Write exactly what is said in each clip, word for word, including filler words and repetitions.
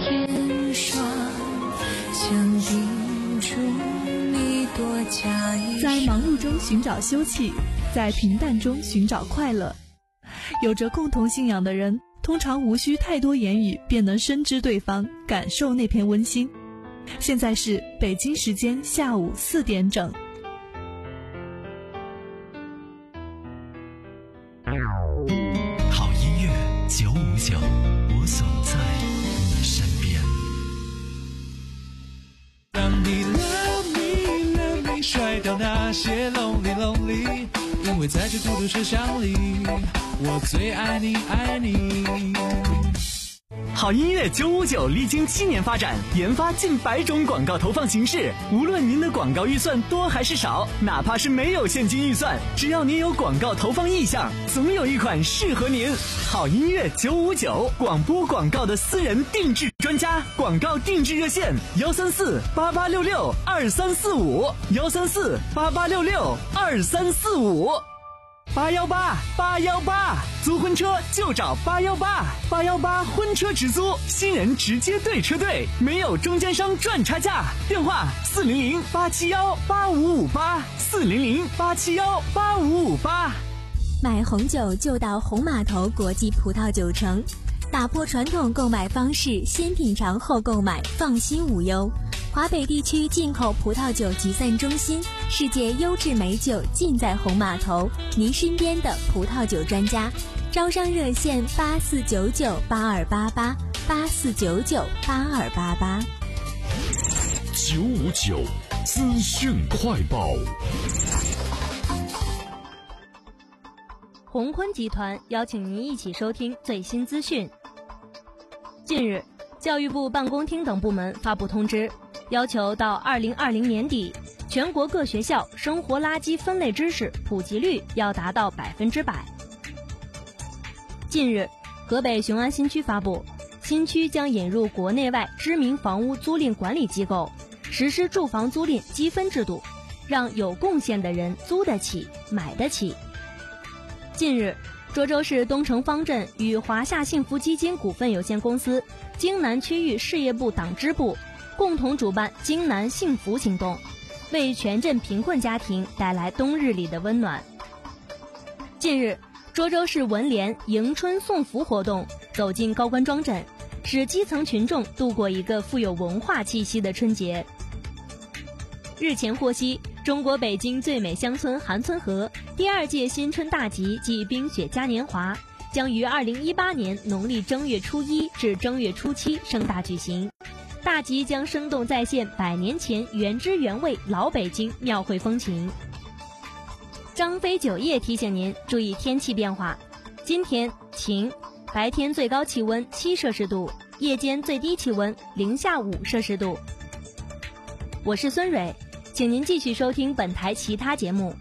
天霜，想定住你多假衣裳。 在忙碌中寻找休憩，在平淡中寻找快乐。有着共同信仰的人，通常无需太多言语便能深知对方，感受那片温馨。现在是北京时间下午四点整。 好音乐九五九，我总在你身边。 当你 love me love me 甩掉那些 lonely lonely， 因为在这嘟嘟车厢里，我最爱你爱你。 好音乐九五九历经七年发展，研发近百种广告投放形式。无论您的广告预算多还是少，哪怕是没有现金预算，只要您有广告投放意向，总有一款适合您。好音乐九五九，广播广告的私人定制专家，广告定制热线幺三四八八六六二三四五幺三四八八六六二三四五。八幺八八幺八，租婚车就找八幺八，八幺八婚车直租，新人直接对车队，没有中间商赚差价。电话四零零八七幺八五五八，四零零八七幺八五五八。 买红酒就到红码头国际葡萄酒城，打破传统购买方式，先品尝后购买，放心无忧。华北地区进口葡萄酒集散中心，世界优质美酒尽在红码头，您身边的葡萄酒专家。招商热线八四九九八二八八八四九九八二八八。 九五九资讯快报。 鸿坤集团邀请您一起收听最新资讯。近日，教育部办公厅等部门发布通知，要求到二零二零年底，全国各学校生活垃圾分类知识普及率要达到百分之百。近日，河北雄安新区发布，新区将引入国内外知名房屋租赁管理机构，实施住房租赁积分制度，让有贡献的人租得起、买得起。近日，涿州市东城方镇与华夏幸福基金股份有限公司、京南区域事业部党支部共同主办京南幸福行动，为全镇贫困家庭带来冬日里的温暖。近日，涿州市文联迎春送福活动走进高官庄镇，使基层群众度过一个富有文化气息的春节。日前获悉，中国北京最美乡村韩村河第二届新春大集暨冰雪嘉年华将于二零一八年农历正月初一至正月初七盛大举行。大集将生动再现百年前原汁原味老北京庙会风情。张飞酒业提醒您注意天气变化，今天晴，白天最高气温七摄氏度，夜间最低气温零下五摄氏度。我是孙蕊，请您继续收听本台其他节目。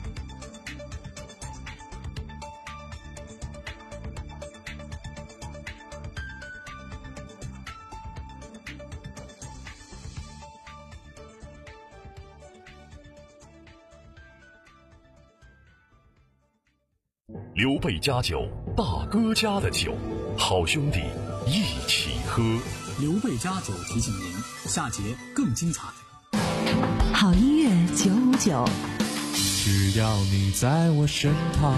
刘备家酒，大哥家的酒，好兄弟一起喝。 刘备家酒提醒您，下节更精彩。 好音乐九五九， 只要你在我身旁。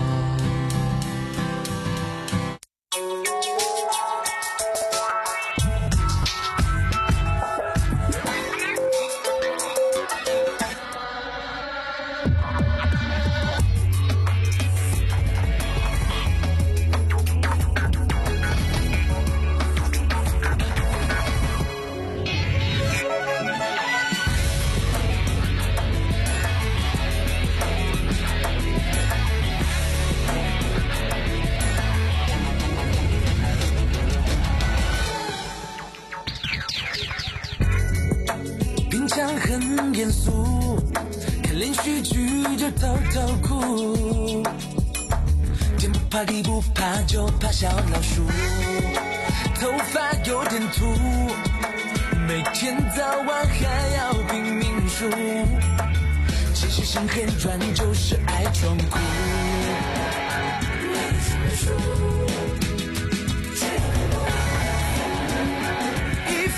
很严肃，看连续剧就偷偷哭，天不怕地不怕就怕小老鼠，头发有点秃，每天早晚还要拼命数，其实心很软就是爱装酷，一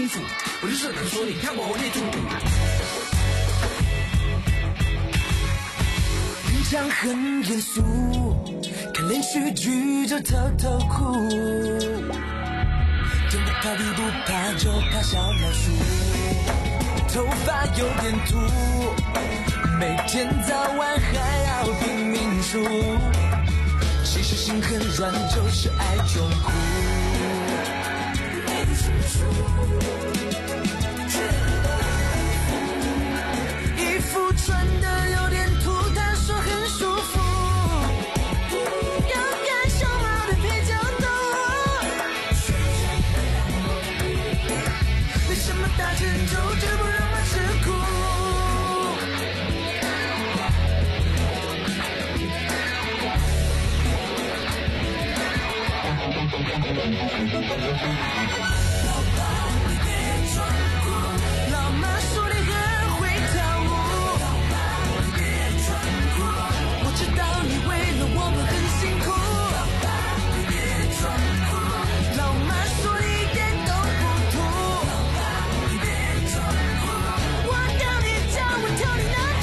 清楚，我就是能说，你看我列出。平常很严肃，看连续剧就偷偷哭，天不怕地不怕，就怕小老鼠。头发有点秃，每天早晚还要拼命数，其实心很软，就是爱装酷。衣服穿的有点土，他说很舒服，要感受好的配角度。为什么大成就就不让我吃苦？老妈说你很会跳舞，我知道你为了我们很辛苦。老妈说你一点都不土，我要你教我跳你那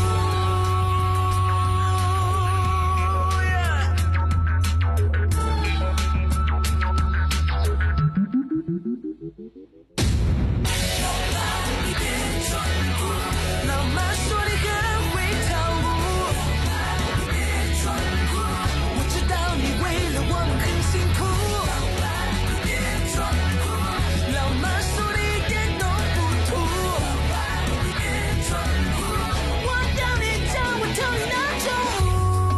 老妈说你很会跳舞，我知道你为了我们很辛苦。老妈说你一点都不土，我要你教我跳你那种。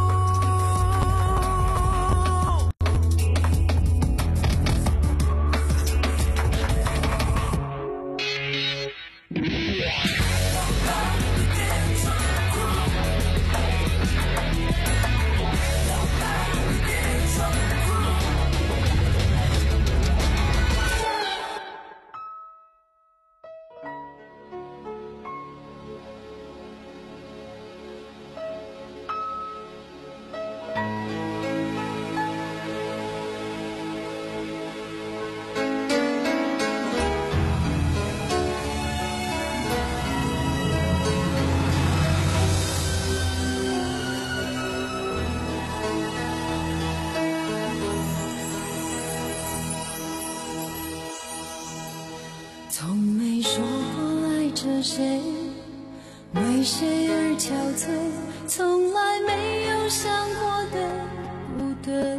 从没说过爱着谁，为谁而憔悴，从来没有想过的不对。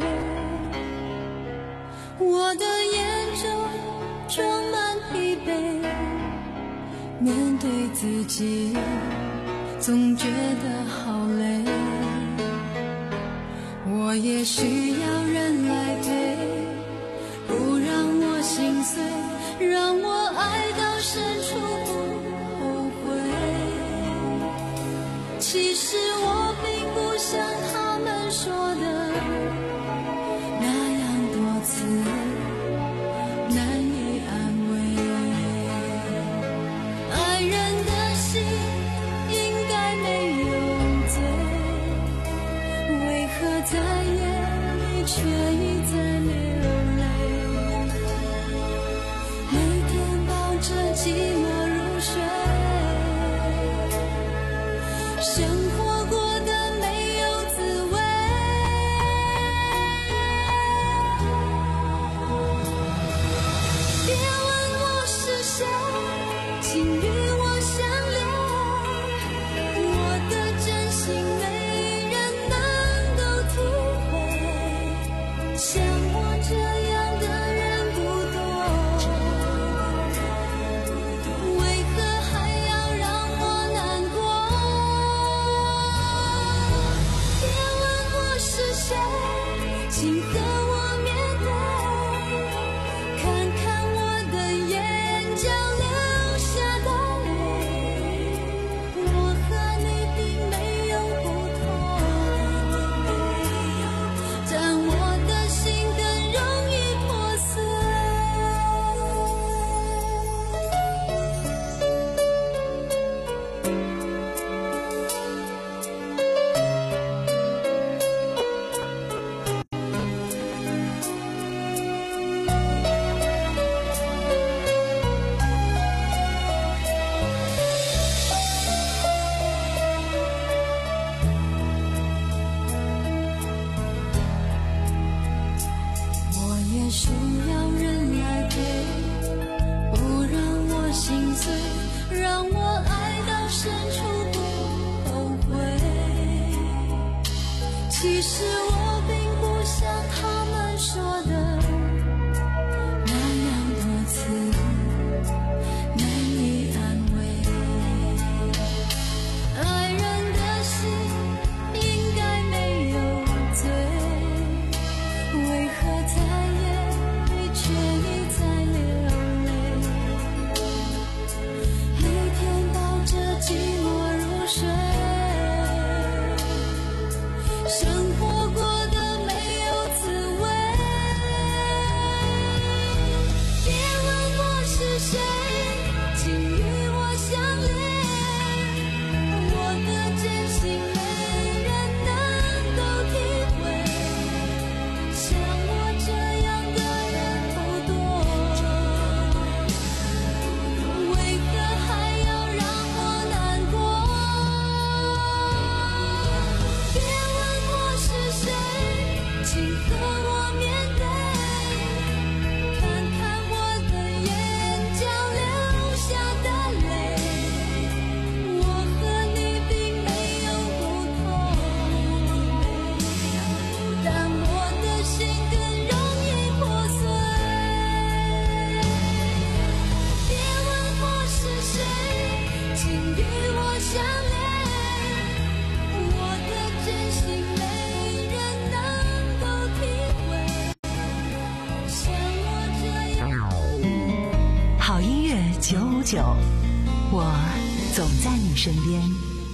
我的眼中装满疲惫，面对自己总觉得好累。我也需要人来陪，不让我心碎，让我爱到深处不后悔。其实我并不像他们说的那样多次难以安慰。爱人的心应该没有罪，为何在夜里却一再流泪？这寂寞入睡，生活过得没有滋味。别问我是谁，请与我相留，我的真心没人能够体会，像我这样的人不多。请和我面对，看看我的眼角流下的泪，我和你并没有不同，但我的心更容易破碎。 需要人来陪，不让我心碎，让我爱到深处不后悔。其实我并不像他们说的那样多次难以安慰，爱人的心应该没有罪，为何在眼里却一再流泪？一天抱着寂寞入睡，生活过得没有滋味。别问我是谁，请与我相恋，我的真心没人能够体会，像我这样的人不多，为何还要让我难过？别问我是谁，请和我面对，看看我的眼角流下的泪，我和你并没有不同，但我的心更容易破碎。别问我是谁，请与我相恋，我的真心没人能够体会，像我这样。 好音乐九五九，我总在你身边。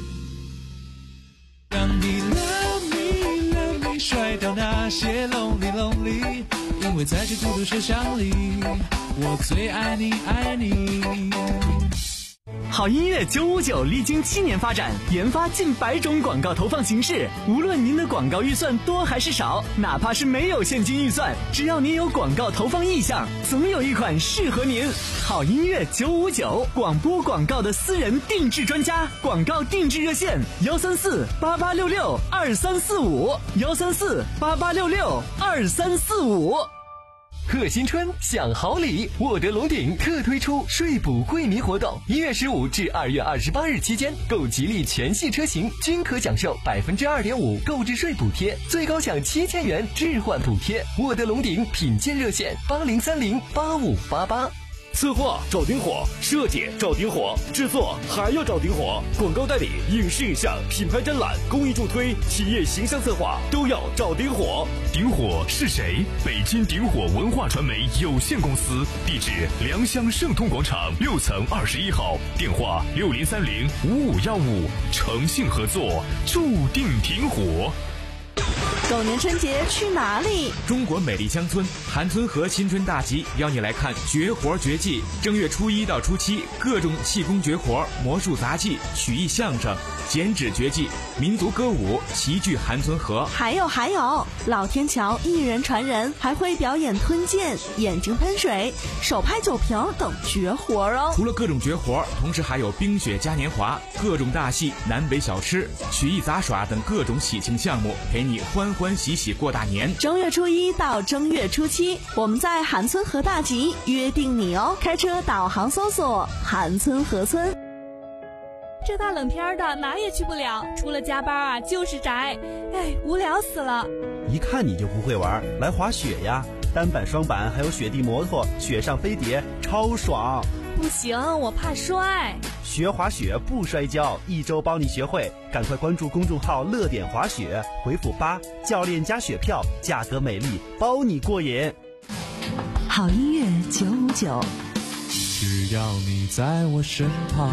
让你 love me love me 甩掉那些 lonely lonely， 因为在这孤独车厢里，我最爱你爱你。 好音乐九五九历经七年发展，研发近百种广告投放形式。无论您的广告预算多还是少，哪怕是没有现金预算，只要您有广告投放意向，总有一款适合您。好音乐九五九，广播广告的私人定制专家，广告定制热线：幺三四八八六六二三四五，幺三四八八六六二三四五。 贺新春享好礼，沃德龙鼎特推出税补惠民活动，一月十五至二月二十八日期间，购吉利全系车型均可享受百分之二点五购置税补贴，最高享七千元置换补贴。沃德龙鼎品鉴热线：八零三零八五八八。 策划找顶火，设计找顶火，制作还要找顶火，广告代理、影视影像、品牌展览、公益助推、企业形象策划都要找顶火。 顶火是谁？北京顶火文化传媒有限公司，地址良乡盛通广场六层二十一号，电话六零三零五五幺五，诚信合作，注定顶火。 狗年春节去哪里？ 中国美丽乡村韩村河新春大集邀你来看绝活绝技。正月初一到初七，各种气功绝活、魔术杂技、曲艺相声、剪纸绝技、民族歌舞齐聚韩村河。 还有还有，老天桥一人传人，还会表演吞剑、眼睛喷水、手拍酒瓶等绝活哦。 除了各种绝活，同时还有冰雪嘉年华、各种大戏、南北小吃、曲艺杂耍等各种喜庆项目，陪你欢欢喜喜过大年。 正月初一到正月初七，我们在韩村河大集约定你哦。开车导航搜索韩村河村。 这大冷天的哪也去不了，除了加班啊就是宅，哎，无聊死了。 一看你就不会玩，来滑雪呀，单板双板还有雪地摩托，雪上飞碟超爽。 不行，我怕摔。 学滑雪不摔跤，一周帮你学会，赶快关注公众号乐点滑雪，回复八，教练加雪票，价格美丽，包你过瘾。 好音乐九五九， 只要你在我身旁。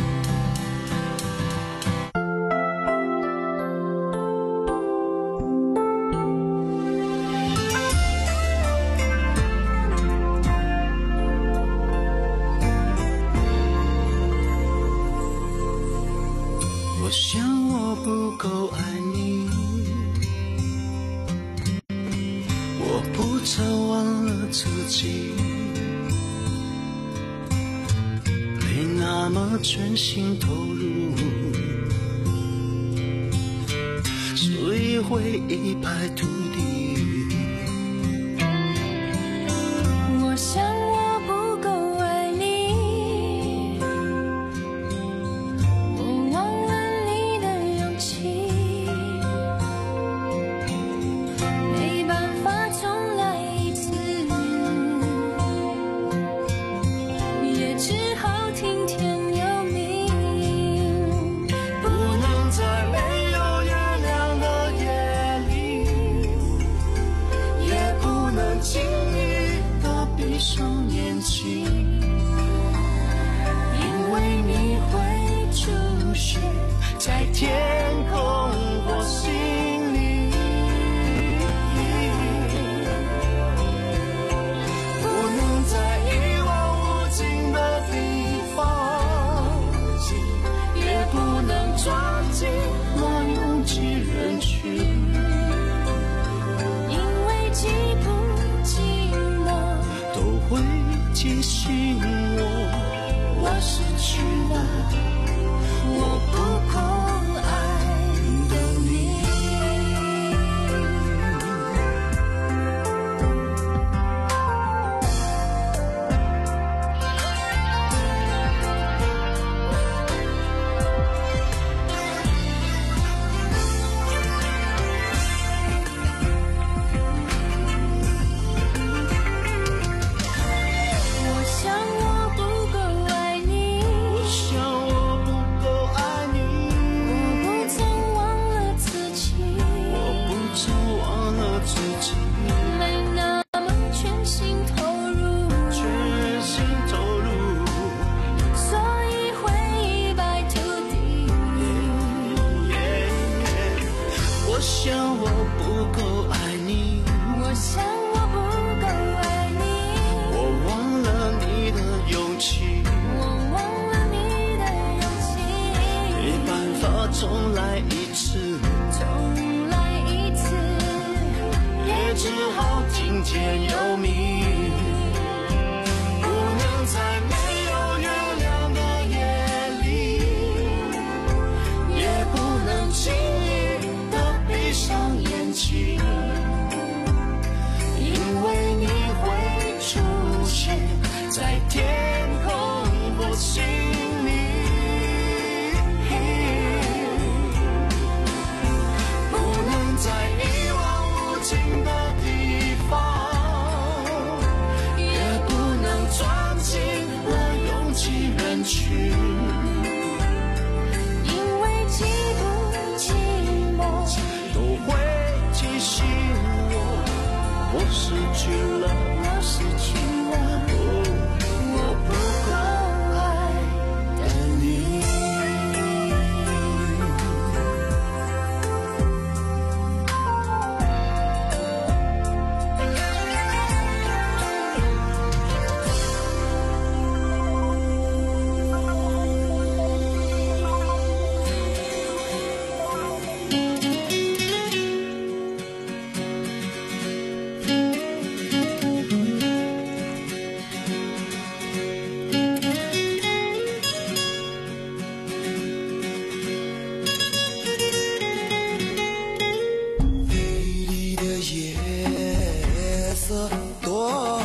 我想我不够爱你，我不曾忘了自己，没那么全心投入，所以会一败涂地。 上眼睛，因为你会出现在天空或心里，不能在一望无尽的地方，也不能抓紧那拥挤人群， 因为寂不寂寞都会提醒我，我失去了我不够爱的你。 我想我不够爱你， 想我不够爱你， 我不曾忘了自己， 我不曾忘了自己， 没那么全心投入， 全心投入， 所以会一败涂地。 我想我不够爱你， 我想我不够爱你， 我忘了你的勇气， 我忘了你的勇气， 没办法重来一次， 重来一次， 也只好听天由命，不能在没有月亮的夜里，也不能轻易的闭上眼睛，因为你会出现在天空或心里，不能在一望无尽的地方，也不能钻进了拥挤人群， 因为寂不寂寞都会提醒我，我失去了， 我失去了我不够爱的你。 美丽的夜色多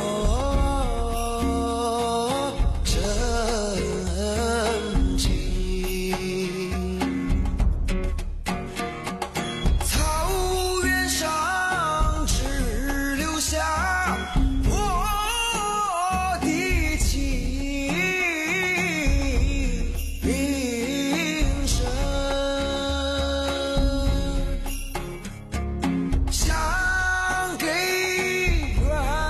真情，草原上只留下我的情深。想给远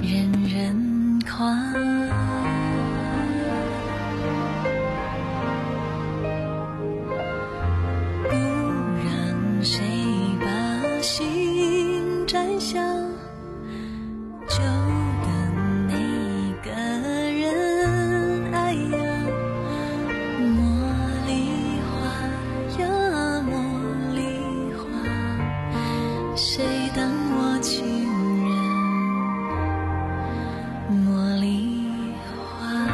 人人夸。不让谁把心摘下，就等那个人。哎呀，茉莉花呀茉莉花，谁当我情人？茉莉花。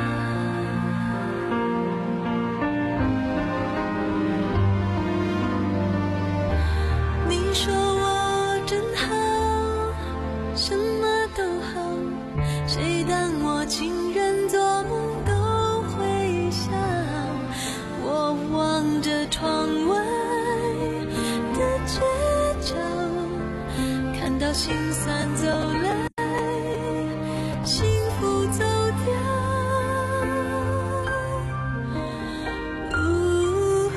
你说我真好，什么都好，谁当我情人？做梦都会笑。我望着窗外的街角，看到心酸走来，幸福走掉。呜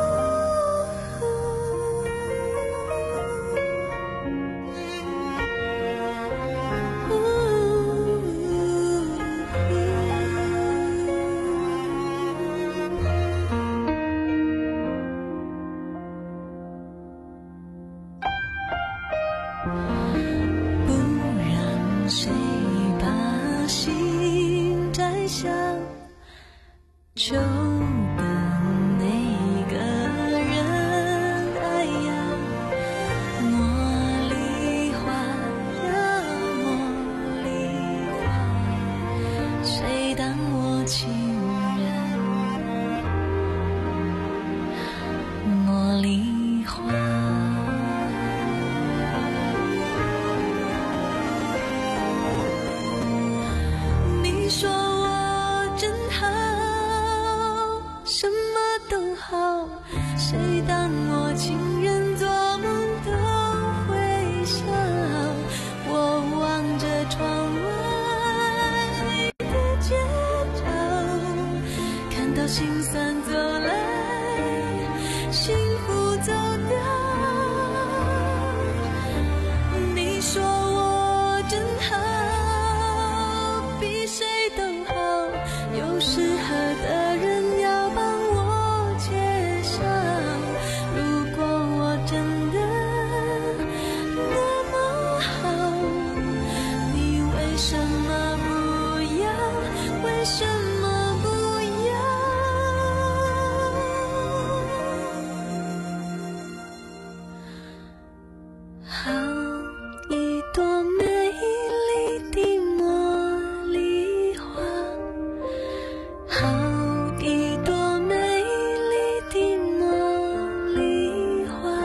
不让谁把心摘下，就等那个人。哎呀，茉莉花呀茉莉花，谁当我情人？茉莉花。你说我真好，什么都好，谁当我情人？做梦都会笑。我望着窗外的街角，看到心酸走来，幸福走掉。你说我真好，比谁都好，有适合的人要帮我介绍。如果我真的那么好，你为什么不要？为什么不要？好一朵美丽的茉莉花，好一朵美丽的茉莉花，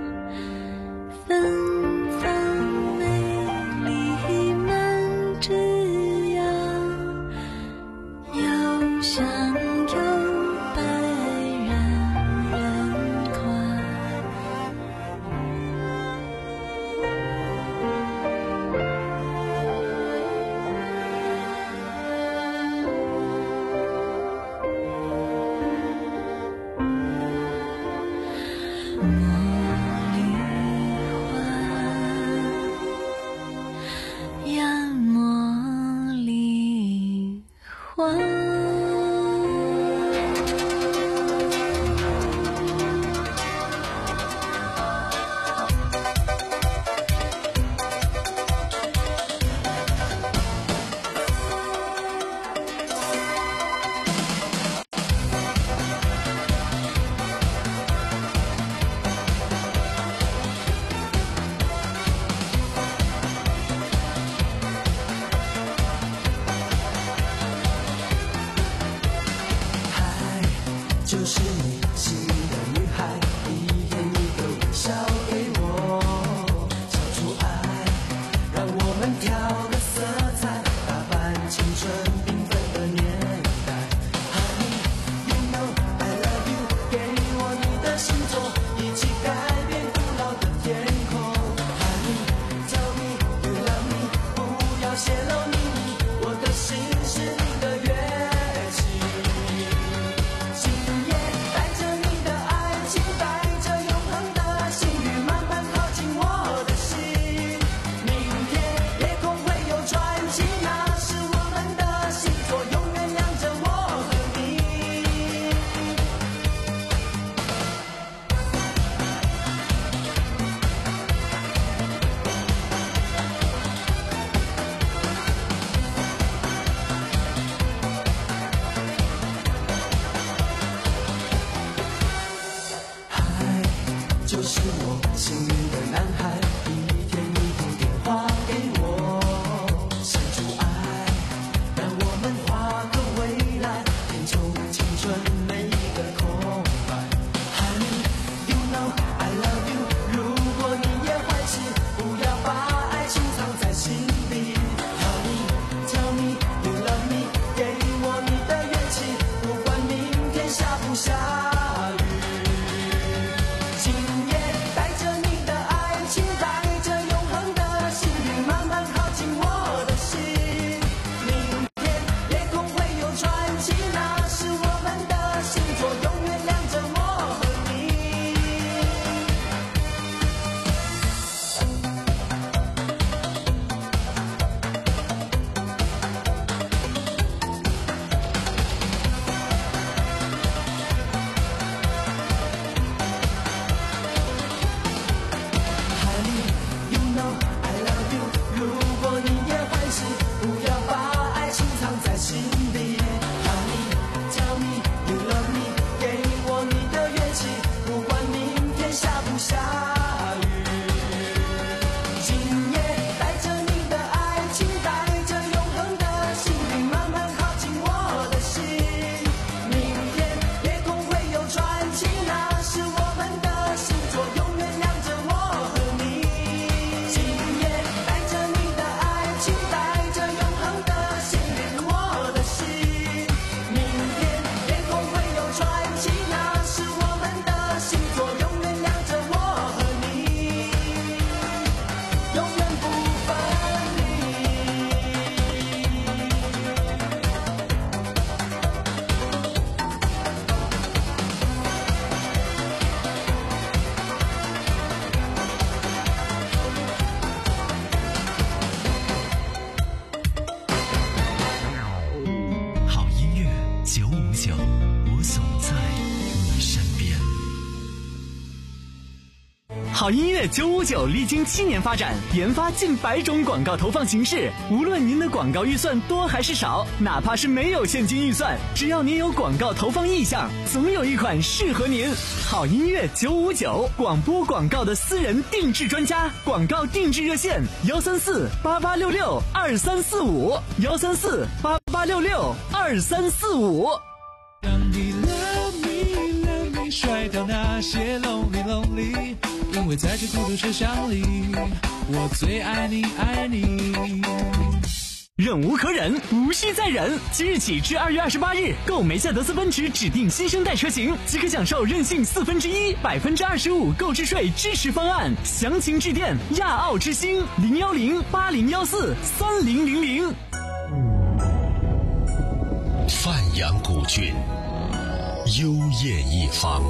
芬芳美丽满枝桠，又香又白，人人夸。茉莉花呀茉莉花。 就是你心的女孩，一眼一个微笑给我交出爱，让我们调个色彩，打扮青春缤纷的年代。Honey, you know I love you， 给我你的星座，一起改变古老的天空。Honey, tell me you love me， 不要泄露秘密，我的心是你的乐器。今夜。 好音乐九五九历经七年发展，研发近百种广告投放形式。无论您的广告预算多还是少，哪怕是没有现金预算，只要您有广告投放意向，总有一款适合您。好音乐九五九，广播广告的私人定制专家，广告定制热线：幺三四八八六六二三四五，幺三四八八六六二三四五。 让你 love me love me 甩掉那些 lonely lonely， 因为在这孤独车厢里，我最爱你爱你。 忍无可忍，无需再忍。即日起至二月二十八日，购梅赛德斯奔驰指定新生代车型，即可享受任性四分之一、百分之二十五购置税支持方案。详情致电亚奥之星零幺零八零幺四三零零零。 范阳古郡，幽艳一方，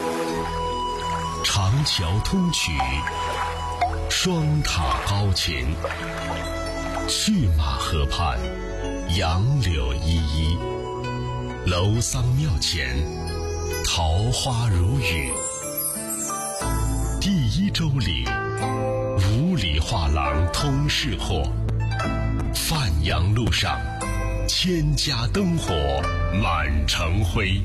长桥通衢，双塔高琴。去马河畔，杨柳依依，楼桑庙前，桃花如雨。第一州里，五里画廊通市货。范阳路上，千家灯火满城辉。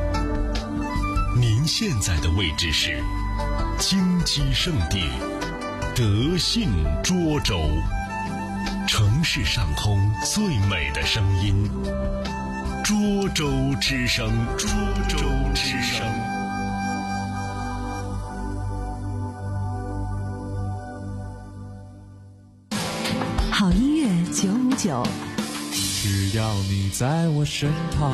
您现在的位置是金鸡圣地德信涿州。城市上空最美的声音，涿州之声，涿州之声。 好音乐九五九， 只要你在我身旁。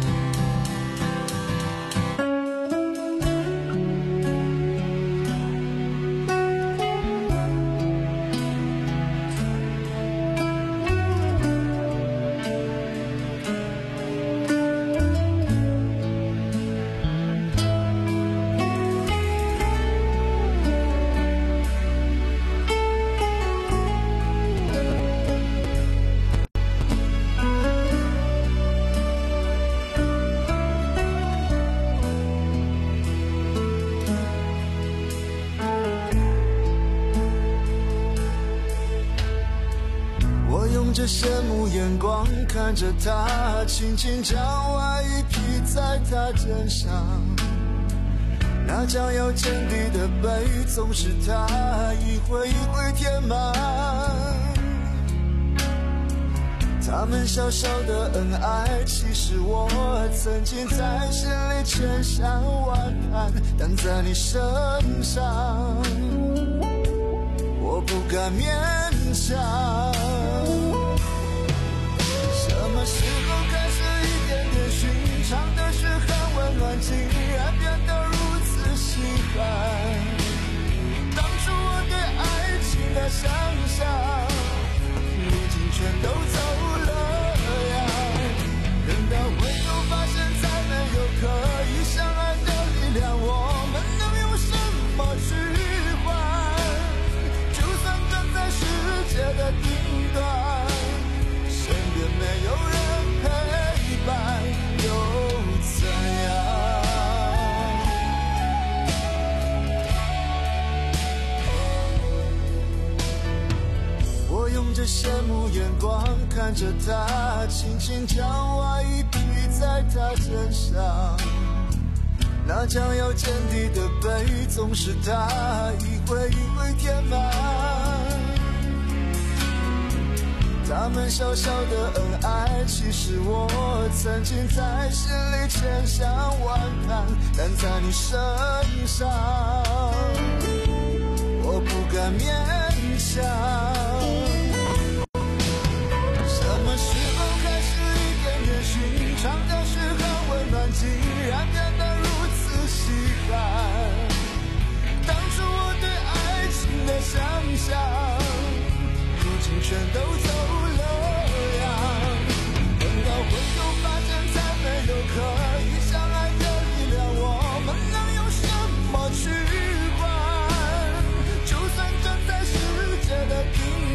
羡慕眼光看着他，轻轻将外衣披在他肩上，那将要见底的背总是他一回一回填满。他们小小的恩爱，其实我曾经在心里千想万盼，但在你身上我不敢勉强。什么时候开始一点点寻常的事很温暖，竟然变得如此喜欢？当初我对爱情的想象，如今全都走了呀。等到回头发现再没有可以相爱的力量，我们能用什么去换？就算站在世界的顶端，身边没有人陪伴又怎样？我用着羡慕眼光看着他，轻轻将外衣披在他肩上，那将要见底的背总是他一回一回填满。他们小小的恩爱，其实我曾经在心里千想万盼，但在你身上我不敢勉强。什么时候开始一点点寻常的事很温暖，竟然变得如此稀罕？当初我对爱情的想象，如今全都走了呀。等到回头发现再没有可以相爱的力量，我们能用什么去换？就算站在世界的顶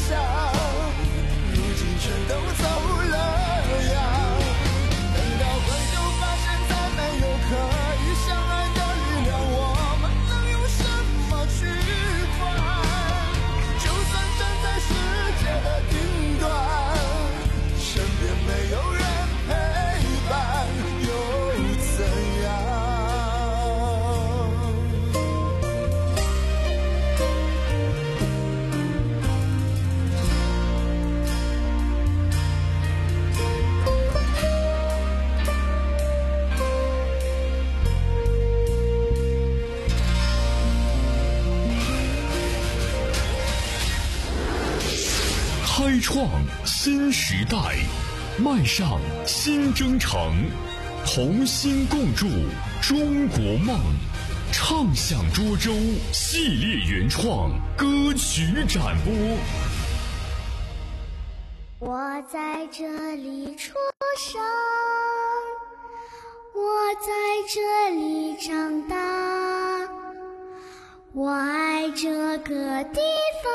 想，如今全都走了样。等到回头发现再没有可以相爱的力量，我们能用什么去换？就算站在世界的顶端，身边没有人陪伴，又怎样？ 开创新时代，迈上新征程，同心共筑中国梦。唱响涿州系列原创歌曲展播。 我在这里出生，我在这里长大，我爱这个地方，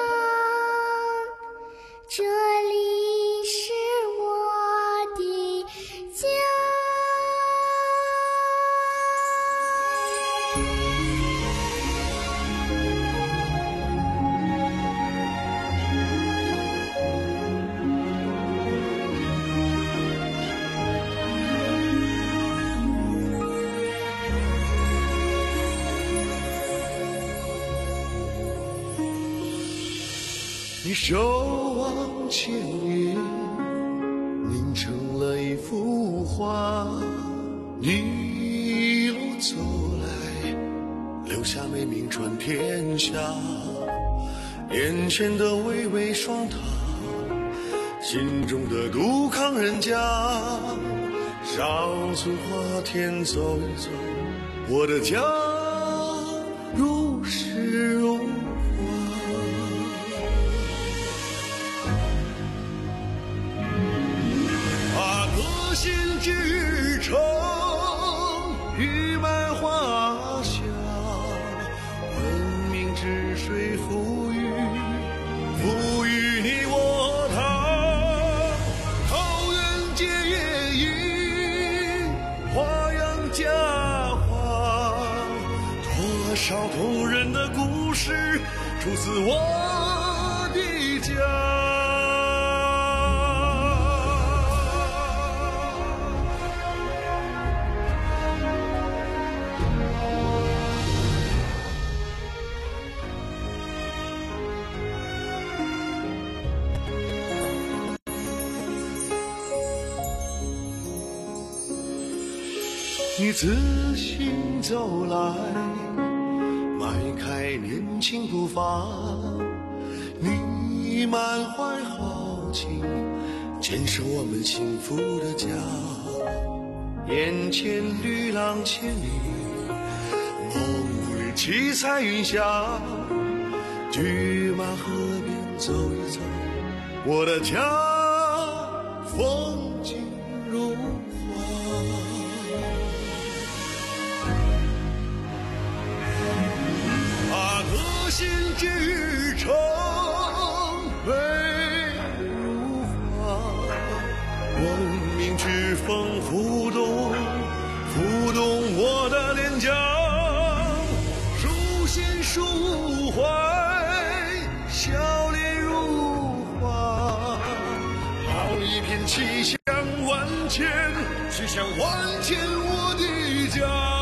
这里是我的家。 你守望千年，凝成了一幅画。你一路走来，留下美名传天下。眼前的巍巍双塔，心中的杜康人家。少村花田走一走，我的家如诗如心之城，玉满华夏，文明之水赋予，赋予你我他。桃源结夜莺，花样佳话，多少动人的故事出自我的家。你自行走来，迈开年轻步伐，你满怀豪情，坚守我们幸福的家。眼前绿浪千里，梦里七彩云霞，驹马河边走一走，我的家风景如心之城，美如画，文明之风浮动，浮动我的脸颊，书信抒怀，笑脸如花，好一片气象万千，气象万千我的家。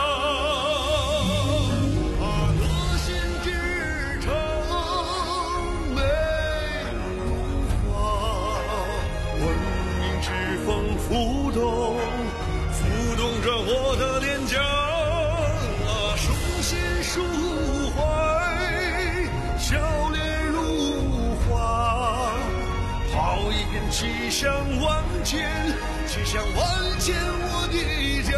浮动，浮动着我的脸颊，啊，书信抒怀，笑脸如花，好一片气象万千，气象万千我的家。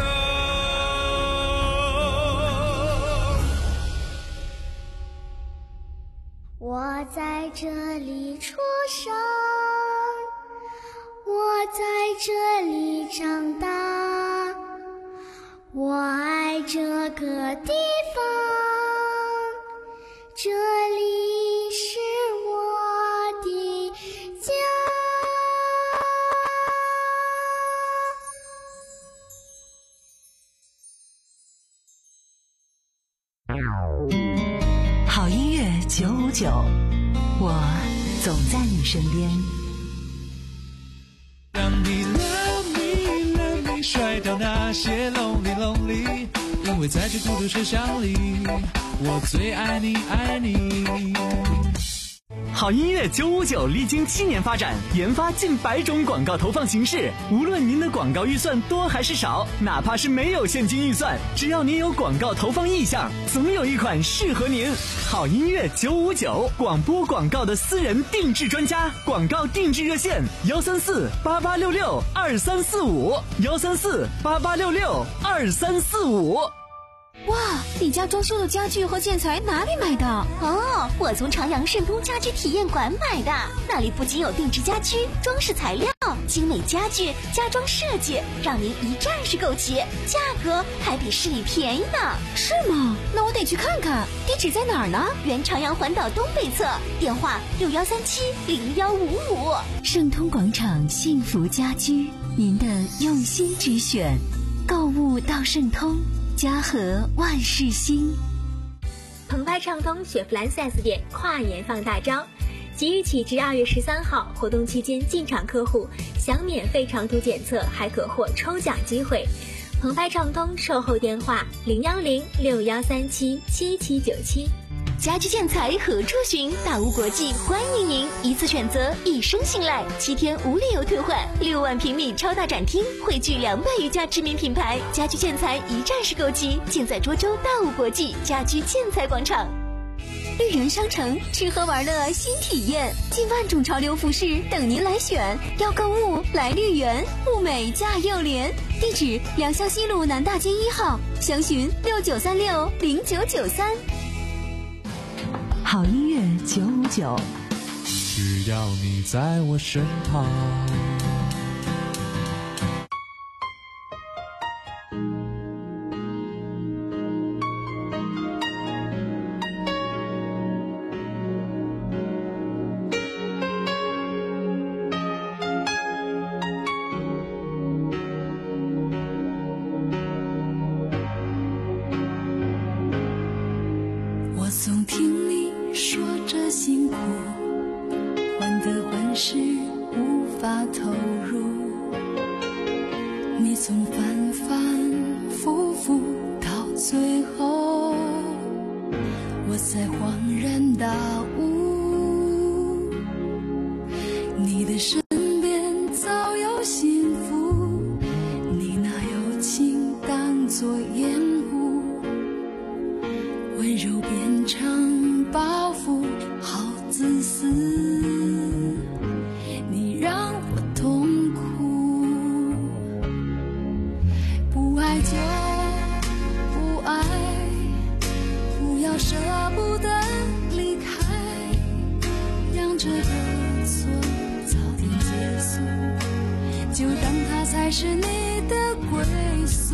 我在这里出生，我在这里长大，我爱这个地方，这里是我的九，我总在你身边。 让你 love me love me 甩掉那些 lonely lonely， 因为在这孤独车厢里，我最爱你爱你。 好音乐九五九历经七年发展，研发近百种广告投放形式。无论您的广告预算多还是少，哪怕是没有现金预算，只要您有广告投放意向，总有一款适合您。好音乐九五九，广播广告的私人定制专家，广告定制热线幺三四八八六六二三四五幺三四八八六六二三四五。 哇，你家装修的家具和建材哪里买的？ 哦，我从长阳盛通家居体验馆买的，那里不仅有定制家居、装饰材料、精美家具、家装设计，让您一站式购齐，价格还比市里便宜呢。 是吗？那我得去看看。地址在哪儿呢？ 原长阳环岛东北侧，电话六幺三七零幺五五。 盛通广场幸福家居，您的用心之选，购物到盛通。家和万事兴。 澎湃畅通雪佛兰 四 S 店跨年放大招，即日起至二月十三号，活动期间进场客户享免费长途检测，还可获抽奖机会。澎湃畅通售后电话零幺零六幺三七七七九七。 家居建材何处寻？大屋国际欢迎您，一次选择，一生信赖，七天无理由退换，六万平米超大展厅，汇聚两百余家知名品牌，家居建材一站式购齐，尽在涿州大屋国际家居建材广场。 绿园商城吃喝玩乐新体验，近万种潮流服饰等您来选，要购物来绿园，物美价又廉。地址：良乡西路南大街一号，详询六九三六零九九三。 好音乐九五九， 只要你在我身旁。 我总听你说着辛苦，患得患失无法投入，你总反反复复，到最后我才恍然大悟，你的身边早有幸福，你拿友情当作掩护，温柔变成包袱，好自私，你让我痛苦。不爱就不爱，不要舍不得离开，让这个错早点结束，就当它才是你的归宿。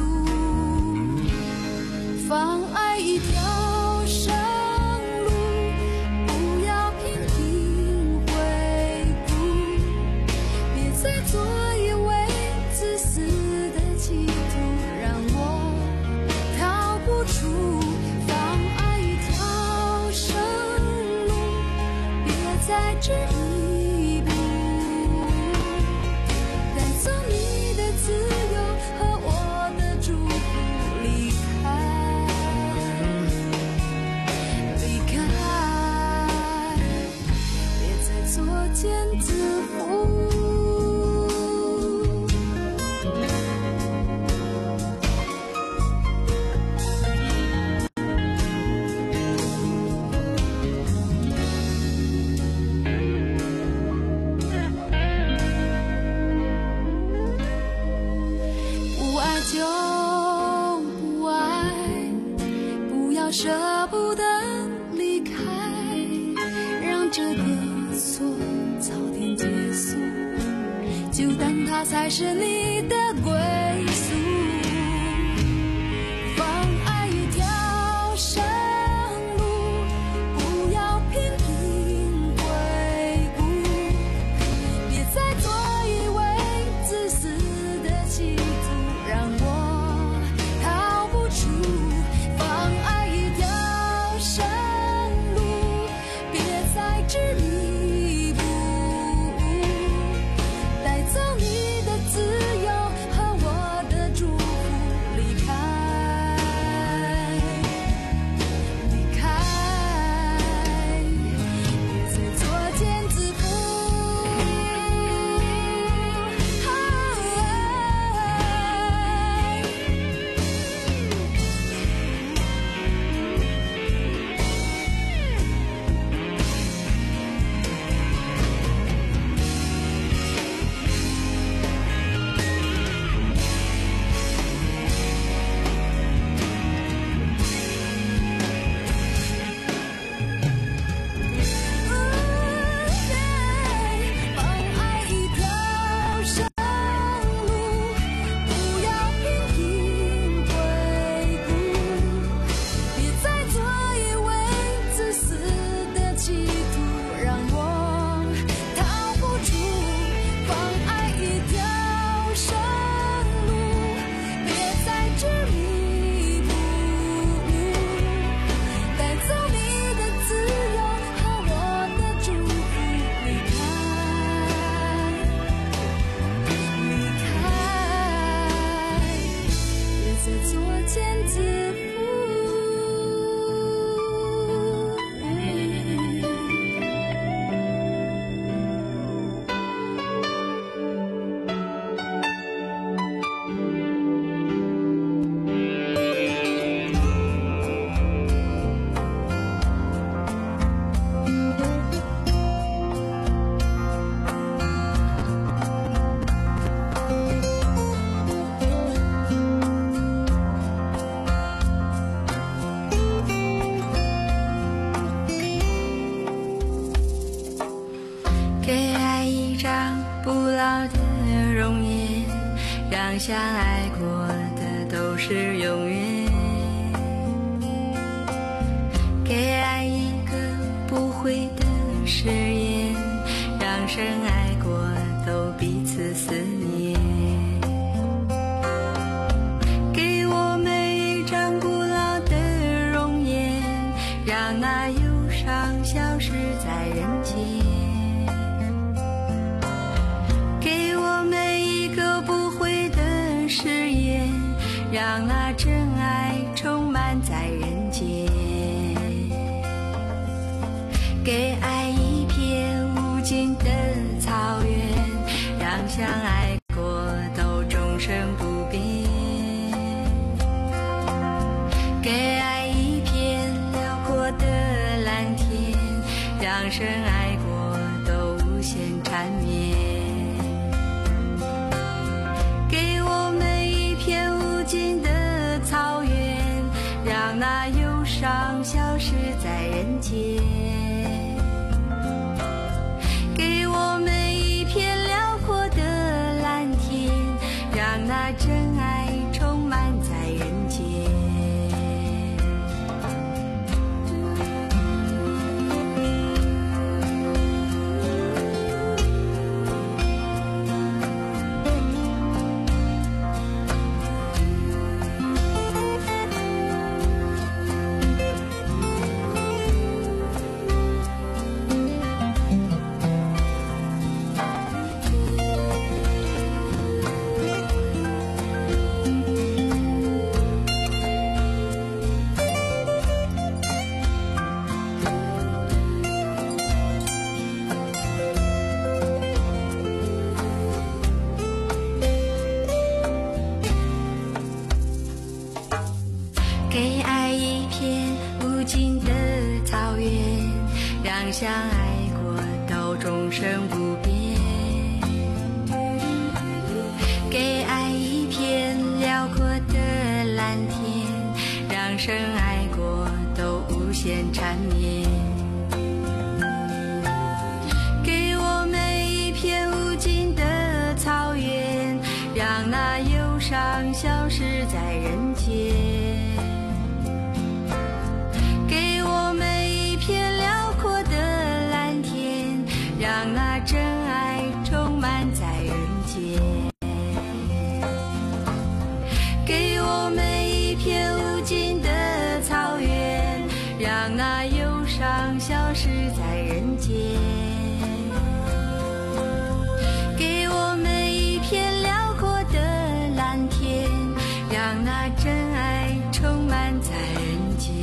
放爱一条生路，不要频频回顾，别再做一位自私的企图，让我逃不出。放爱一条生路，别再执一步，带走你的自由和我的祝福，离开。作茧自缚。不爱就不爱，不要舍不得离开，让这个错早点结束，就当它才是你的归宿。放爱一条生路，不要频频回顾，别再做一位自私的企图，让我逃不出。放爱一条生路，别不老的容颜，让相爱过的都是永远。给爱一个不悔的誓言，让深爱过都彼此思念。给我们一张古老的容颜，让那忧伤消失在人间。给我们一个不悔的誓言，让那真爱充满在人间。给爱一片无尽的草原，让相爱过都终生不变。给爱一片辽阔的蓝天，让深爱过都无限缠绵。给我们一片无尽的草原，让那忧伤消失在人间。给我们一片辽阔的蓝天，让那真爱充满在人间。给爱一片无尽的草原，让相爱过都终生不变。给爱一片辽阔的蓝天，让深爱过都无限缠绵。给我们一片无尽的草原，让那忧伤消失在人间。给我们一片辽阔的蓝天，让那真爱充满在人间。给我们一片无尽的草原，让那忧伤消失在人间。给我们一片辽阔的蓝天，让那真爱充满在人间。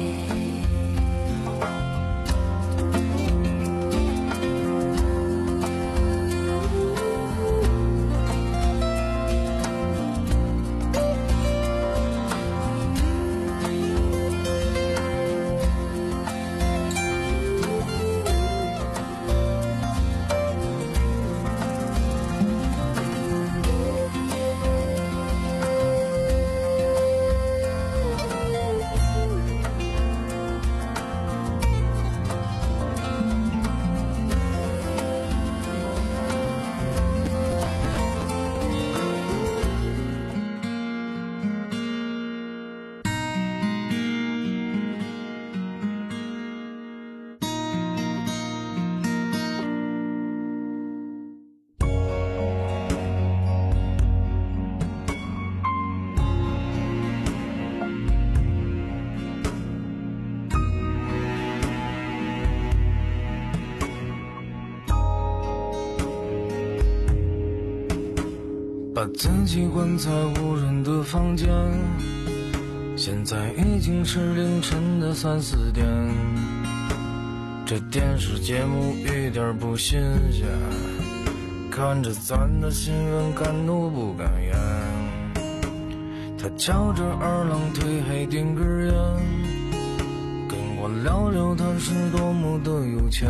把自己关在无人的房间，现在已经是凌晨的三四点。这电视节目一点不新鲜，看着咱的新闻敢怒不敢言。他翘着二郎腿还点根烟，跟我聊聊他是多么的有钱。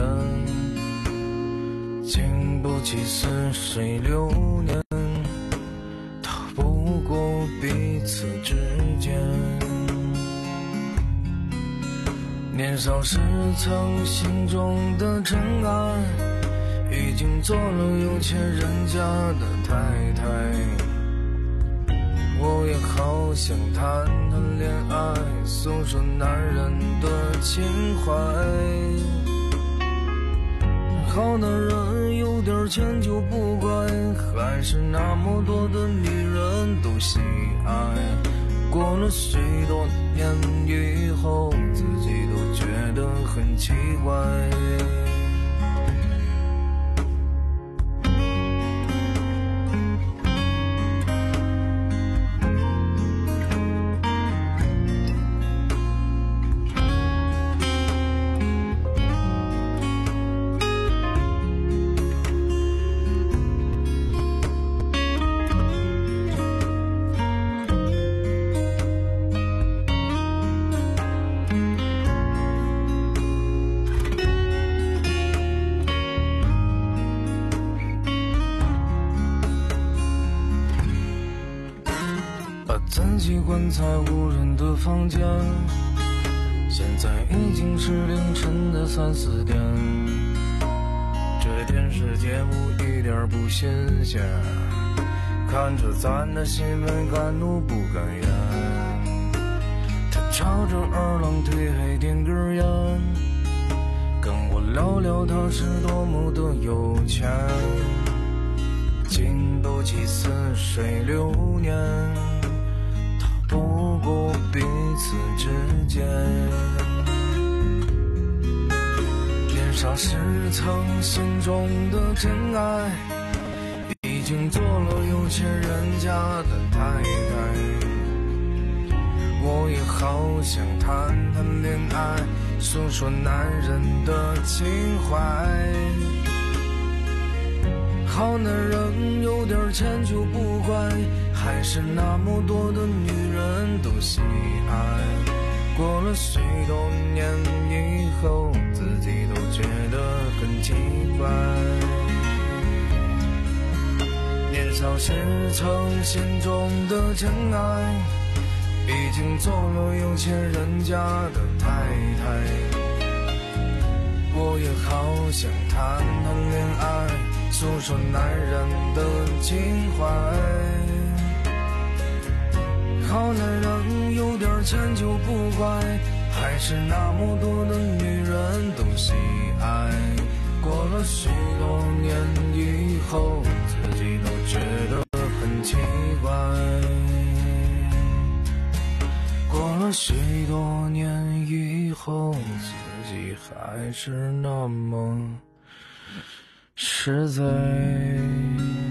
经不起似水流年，彼此之间，年少时曾心中的尘埃，一经做了有钱人家的太太，我也好想谈谈恋爱，诉说男人的情怀。好男人有点钱就不乖，还是那么多的女人都喜爱。过了许多年以后，自己都觉得很奇怪。自己关在无人的房间，现在已经是凌晨的三四点。这电视节目一点不新鲜，看着咱的新闻敢怒不敢言。他朝着二郎腿还点根烟，跟我聊聊他是多么的有钱。经不起似水流年，不过彼此之间，年少时曾心中的真爱，已经做了有钱人家的太太。我也好想谈谈恋爱，诉说男人的情怀。好男人有点钱就不乖，还是那么多的女人都喜爱。过了许多年以后，自己都觉得很奇怪。年少时曾心中的真爱，已经做了有钱人家的太太。我也好想谈谈恋爱，诉说男人的情怀。好男人有点钱就不乖，还是那么多的女人都喜爱。过了许多年以后，自己都觉得很奇怪。过了许多年以后，自己还是那么实在。